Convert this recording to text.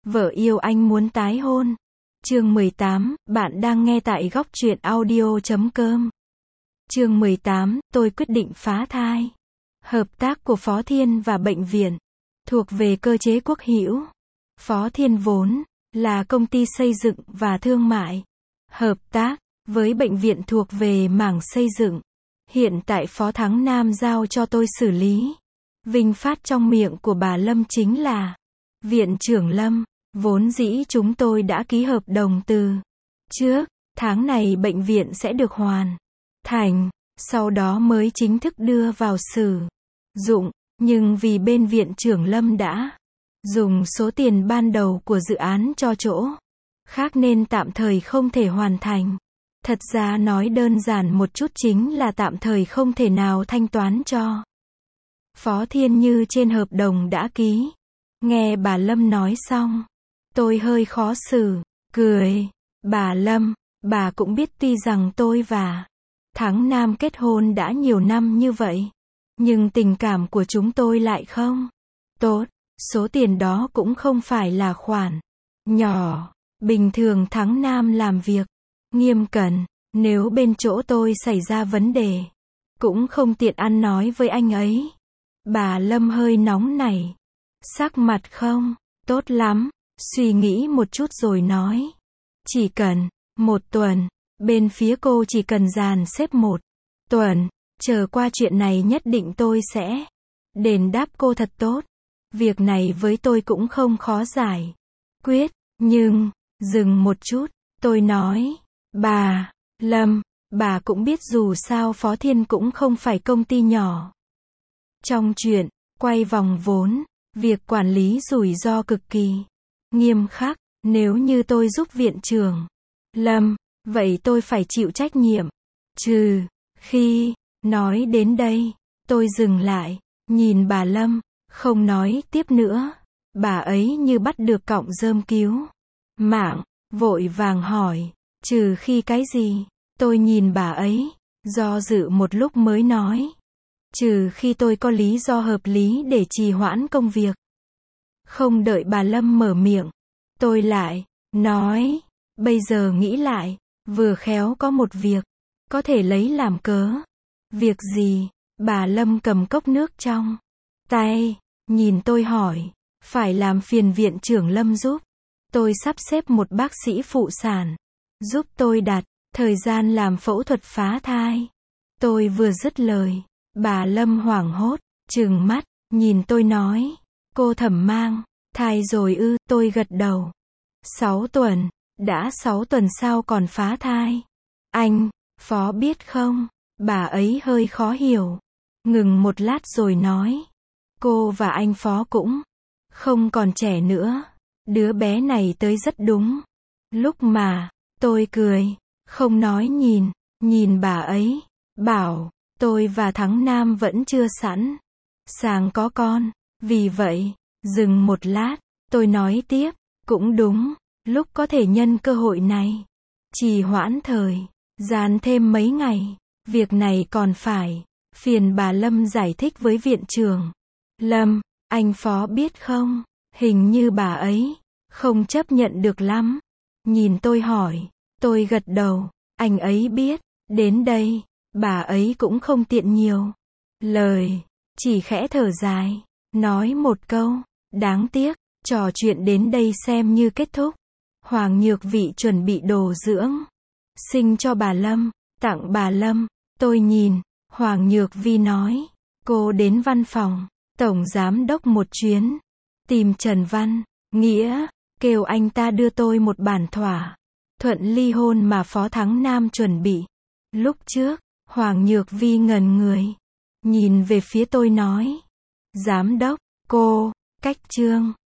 Vợ yêu anh muốn tái hôn. Chương 18, bạn đang nghe tại góc truyện audio.com. Chương 18, tôi quyết định phá thai. Hợp tác của Phó Thiên và bệnh viện thuộc về cơ chế quốc hữu. Phó Thiên vốn là công ty xây dựng và thương mại. Hợp tác với bệnh viện thuộc về mảng xây dựng. Hiện tại Phó Thắng Nam giao cho tôi xử lý. Vinh phát trong miệng của bà Lâm chính là Viện trưởng Lâm. Vốn dĩ chúng tôi đã ký hợp đồng từ trước, tháng này bệnh viện sẽ được hoàn thành, sau đó mới chính thức đưa vào sử dụng, nhưng vì bên Viện trưởng Lâm đã dùng số tiền ban đầu của dự án cho chỗ khác nên tạm thời không thể hoàn thành. Thật ra nói đơn giản một chút chính là tạm thời không thể nào thanh toán cho Phó Thiên như trên hợp đồng đã ký. Nghe bà Lâm nói xong, tôi hơi khó xử, cười. Bà Lâm, bà cũng biết tuy rằng tôi và Thắng Nam kết hôn đã nhiều năm như vậy, nhưng tình cảm của chúng tôi lại không tốt. Số tiền đó cũng không phải là khoản nhỏ. Bình thường Thắng Nam làm việc nghiêm cẩn, nếu bên chỗ tôi xảy ra vấn đề, cũng không tiện ăn nói với anh ấy. Bà Lâm hơi nóng nảy, sắc mặt không tốt lắm, suy nghĩ một chút rồi nói. Chỉ cần 1 tuần, bên phía cô chỉ cần dàn xếp 1 tuần, chờ qua chuyện này nhất định tôi sẽ đền đáp cô thật tốt. Việc này với tôi cũng không khó giải quyết, nhưng, dừng một chút, tôi nói, bà Lâm, bà cũng biết dù sao Phó Thiên cũng không phải công ty nhỏ. Trong chuyện quay vòng vốn, việc quản lý rủi ro cực kỳ nghiêm khắc. Nếu như tôi giúp Viện trưởng Lâm, vậy tôi phải chịu trách nhiệm. Trừ khi, nói đến đây, tôi dừng lại, nhìn bà Lâm, không nói tiếp nữa. Bà ấy như bắt được cọng rơm cứu mạng, vội vàng hỏi, trừ khi cái gì? Tôi nhìn bà ấy, do dự một lúc mới nói, trừ khi tôi có lý do hợp lý để trì hoãn công việc. Không đợi bà Lâm mở miệng, tôi lại nói, bây giờ nghĩ lại, vừa khéo có một việc có thể lấy làm cớ. Việc gì? Bà Lâm cầm cốc nước trong tay, nhìn tôi hỏi, phải làm phiền Viện trưởng Lâm giúp tôi sắp xếp một bác sĩ phụ sản, giúp tôi đặt thời gian làm phẫu thuật phá thai. Tôi vừa dứt lời, bà Lâm hoảng hốt, trừng mắt, nhìn tôi nói, cô Thẩm mang thai rồi ư? Tôi gật đầu. 6 tuần, đã 6 tuần sao còn phá thai? Anh, Phó biết không? Bà ấy hơi khó hiểu, ngừng một lát rồi nói, cô và anh Phó cũng không còn trẻ nữa, đứa bé này tới rất đúng lúc mà. Tôi cười, không nói, nhìn bà ấy, bảo, tôi và Thắng Nam vẫn chưa sẵn sàng có con. Vì vậy, dừng một lát, tôi nói tiếp, cũng đúng, lúc có thể nhân cơ hội này trì hoãn thời gian thêm mấy ngày. Việc này còn phải phiền bà Lâm giải thích với Viện trưởng Lâm. Anh Phó biết không, hình như bà ấy không chấp nhận được lắm. Nhìn tôi hỏi, tôi gật đầu, anh ấy biết. Đến đây, bà ấy cũng không tiện nhiều lời, chỉ khẽ thở dài, nói một câu, đáng tiếc. Trò chuyện đến đây xem như kết thúc. Hoàng Nhược Vị chuẩn bị đồ dưỡng sinh cho bà Lâm, tặng bà Lâm. Tôi nhìn Hoàng Nhược Vi nói, cô đến văn phòng Tổng Giám đốc một chuyến, tìm Trần Văn Nghĩa, kêu anh ta đưa tôi một bản thỏa thuận ly hôn mà Phó Thắng Nam chuẩn bị. Lúc trước, Hoàng Nhược Vi ngẩn người, nhìn về phía tôi nói, Giám đốc, cô, cách chương